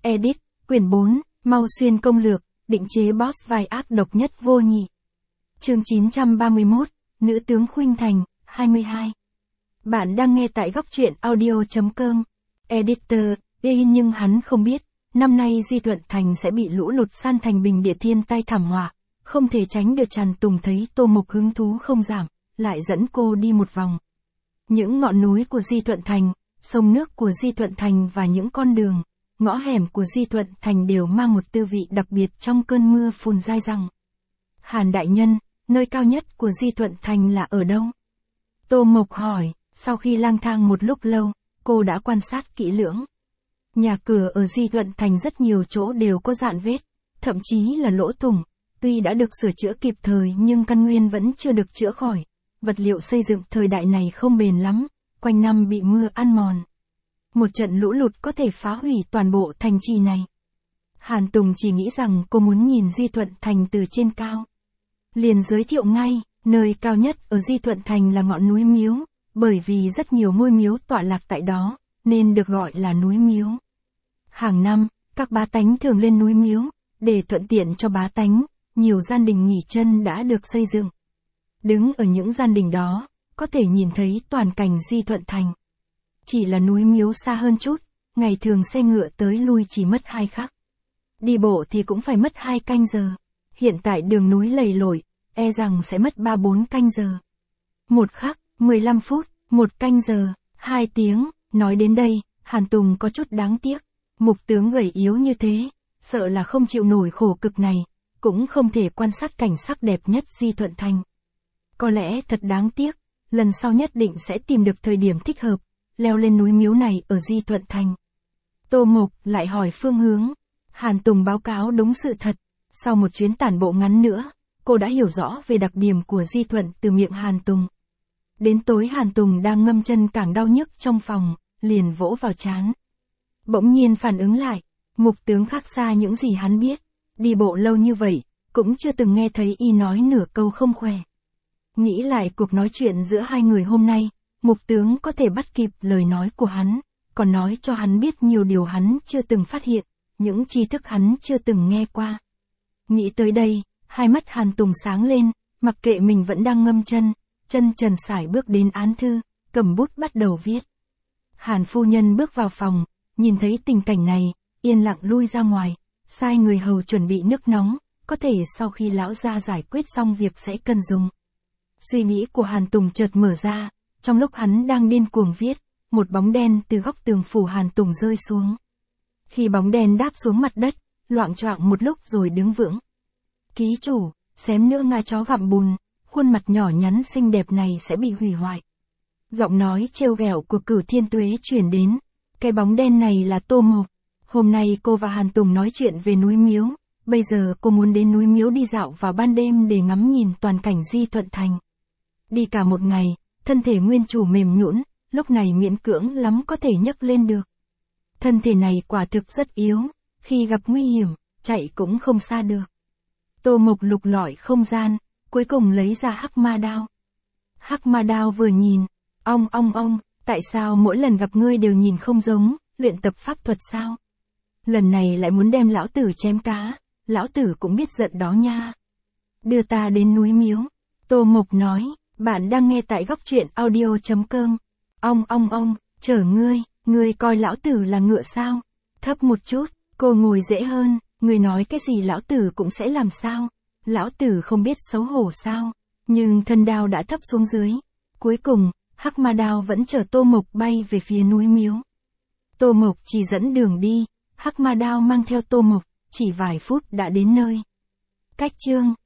Edit, quyển 4, Mau Xuyên công lược, định chế boss vai ác độc nhất vô nhị. Chương 931, Nữ tướng Khuynh Thành, 22. Bạn đang nghe tại góc truyện audio.com. Editor, nhưng hắn không biết, năm nay Di Thuận Thành sẽ bị lũ lụt san thành bình địa thiên tai thảm họa, không thể tránh được. Trần Tùng thấy Tô Mộc hứng thú không giảm, lại dẫn cô đi một vòng. Những ngọn núi của Di Thuận Thành, sông nước của Di Thuận Thành và những con đường, ngõ hẻm của Di Thuận Thành đều mang một tư vị đặc biệt trong cơn mưa phùn dai dẳng. Hàn đại nhân, nơi cao nhất của Di Thuận Thành là ở đâu? Tô Mộc hỏi, sau khi lang thang một lúc lâu, cô đã quan sát kỹ lưỡng. Nhà cửa ở Di Thuận Thành rất nhiều chỗ đều có rạn vết, thậm chí là lỗ thủng, tuy đã được sửa chữa kịp thời nhưng căn nguyên vẫn chưa được chữa khỏi. Vật liệu xây dựng thời đại này không bền lắm, quanh năm bị mưa ăn mòn. Một trận lũ lụt có thể phá hủy toàn bộ thành trì này. Hàn Tùng chỉ nghĩ rằng cô muốn nhìn Di Thuận Thành từ trên cao. Liền giới thiệu ngay, nơi cao nhất ở Di Thuận Thành là ngọn núi Miếu, bởi vì rất nhiều ngôi miếu tọa lạc tại đó, nên được gọi là núi Miếu. Hàng năm, các bá tánh thường lên núi Miếu, để thuận tiện cho bá tánh, nhiều gian đình nghỉ chân đã được xây dựng. Đứng ở những gian đình đó, có thể nhìn thấy toàn cảnh Di Thuận Thành. Chỉ là núi Miếu xa hơn chút, ngày thường xe ngựa tới lui chỉ mất 2 khắc. Đi bộ thì cũng phải mất 2 canh giờ. Hiện tại đường núi lầy lội, e rằng sẽ mất 3-4 canh giờ. 1 khắc, 15 phút, 1 canh giờ, 2 tiếng, nói đến đây, Hàn Tùng có chút đáng tiếc. Mục tướng gầy yếu như thế, sợ là không chịu nổi khổ cực này, cũng không thể quan sát cảnh sắc đẹp nhất Di Thuận Thành. Có lẽ thật đáng tiếc, lần sau nhất định sẽ tìm được thời điểm thích hợp, leo lên núi Miếu này ở Di Thuận Thành. Tô Mộc lại hỏi phương hướng. Hàn Tùng báo cáo đúng sự thật. Sau một chuyến tản bộ ngắn nữa, cô đã hiểu rõ về đặc điểm của Di Thuận từ miệng Hàn Tùng. Đến tối Hàn Tùng đang ngâm chân càng đau nhức trong phòng, liền vỗ vào trán. Bỗng nhiên phản ứng lại, mục tướng khác xa những gì hắn biết, đi bộ lâu như vậy, cũng chưa từng nghe thấy y nói nửa câu không khỏe. Nghĩ lại cuộc nói chuyện giữa hai người hôm nay, mục tướng có thể bắt kịp lời nói của hắn, còn nói cho hắn biết nhiều điều hắn chưa từng phát hiện, những tri thức hắn chưa từng nghe qua. Nghĩ tới đây, hai mắt Hàn Tùng sáng lên, mặc kệ mình vẫn đang ngâm chân, chân trần sải bước đến án thư, cầm bút bắt đầu viết. Hàn phu nhân bước vào phòng, nhìn thấy tình cảnh này, yên lặng lui ra ngoài, sai người hầu chuẩn bị nước nóng, có thể sau khi lão gia giải quyết xong việc sẽ cần dùng. Suy nghĩ của Hàn Tùng chợt mở ra, trong lúc hắn đang điên cuồng viết, một bóng đen từ góc tường phủ Hàn Tùng rơi xuống. Khi bóng đen đáp xuống mặt đất, loạng choạng một lúc rồi đứng vững. Ký chủ, xém nữa ngã chó gặm bùn, khuôn mặt nhỏ nhắn xinh đẹp này sẽ bị hủy hoại. Giọng nói trêu ghẹo của Cửu Thiên Tuế truyền đến. Cái bóng đen này là Tô Mộc. Hôm nay cô và Hàn Tùng nói chuyện về núi Miếu, bây giờ cô muốn đến núi Miếu đi dạo vào ban đêm để ngắm nhìn toàn cảnh Di Thuận Thành. Đi cả một ngày, thân thể nguyên chủ mềm nhũn, lúc này miễn cưỡng lắm có thể nhấc lên được. Thân thể này quả thực rất yếu, khi gặp nguy hiểm, chạy cũng không xa được. Tô Mộc lục lọi không gian, cuối cùng lấy ra hắc ma đao. Hắc ma đao vừa nhìn, ông, tại sao mỗi lần gặp ngươi đều nhìn không giống, luyện tập pháp thuật sao? Lần này lại muốn đem lão tử chém cá, lão tử cũng biết giận đó nha. Đưa ta đến núi Miếu. Tô Mộc nói, bạn đang nghe tại góc truyện audio.com. Ông, chở ngươi coi lão tử là ngựa sao? Thấp một chút, cô ngồi dễ hơn, ngươi nói cái gì lão tử cũng sẽ làm sao? Lão tử không biết xấu hổ sao? Nhưng thân đao đã thấp xuống dưới. Cuối cùng, hắc ma đao vẫn chở Tô Mộc bay về phía núi Miếu. Tô Mộc chỉ dẫn đường đi, hắc ma đao mang theo Tô Mộc, chỉ vài phút đã đến nơi. Cách chương